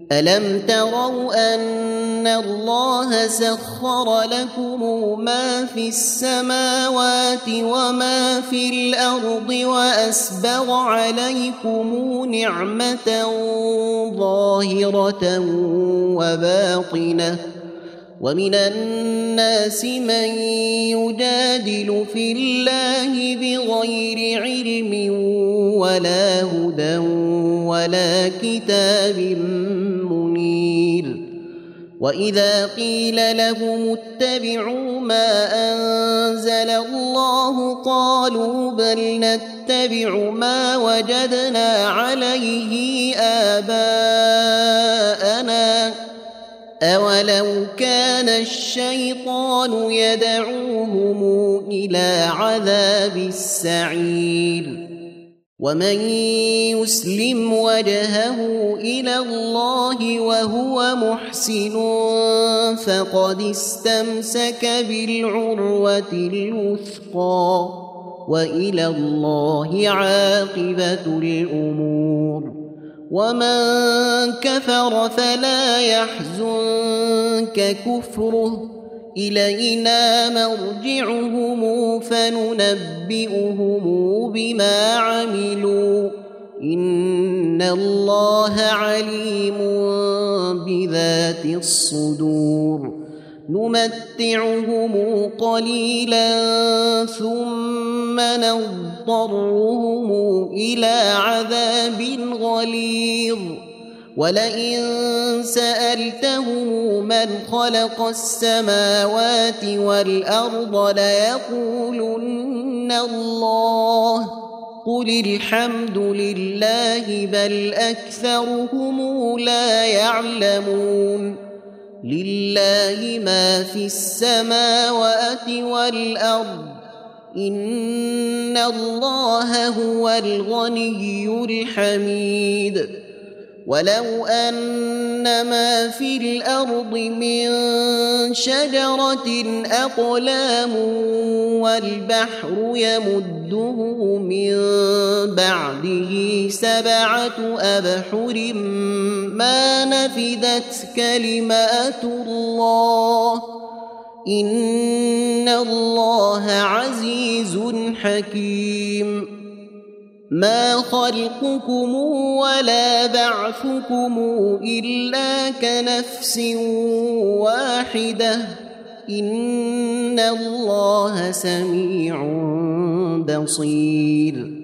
ألم تروا أن الله سخر لكم ما في السماوات وما في الأرض وأسبغ عليكم نعمة ظاهرة وباطنة ومن الناس من يجادل في الله بغير علم ولا هدى ولا كتاب منير وإذا قيل لهم اتبعوا ما أنزل الله قالوا بل نتبع ما وجدنا عليه آباءنا أولو كان الشيطان يدعوهم إلى عذاب السعير ومن يسلم وجهه إلى الله وهو محسن فقد استمسك بالعروة الوثقى وإلى الله عاقبة الأمور ومن كفر فلا يحزنك كفره إلينا مرجعهم فننبئهم بما عملوا إن الله عليم بذات الصدور نمتعهم قليلا ثم نضطرهم إلى عذاب غليظ ولئن سألتهم من خلق السماوات والأرض ليقولن الله قل الحمد لله بل أكثرهم لا يعلمون لله ما في السماوات والأرض إن الله هو الغني الحميد ولو أن ما في الأرض من شجرة أقلام والبحر يمده من بعده 7 أبحر ما نفدت كلمات الله إن الله عزيز حكيم ما خلقكم ولا بعثكم إلا كنفس واحدة إن الله سميع بصير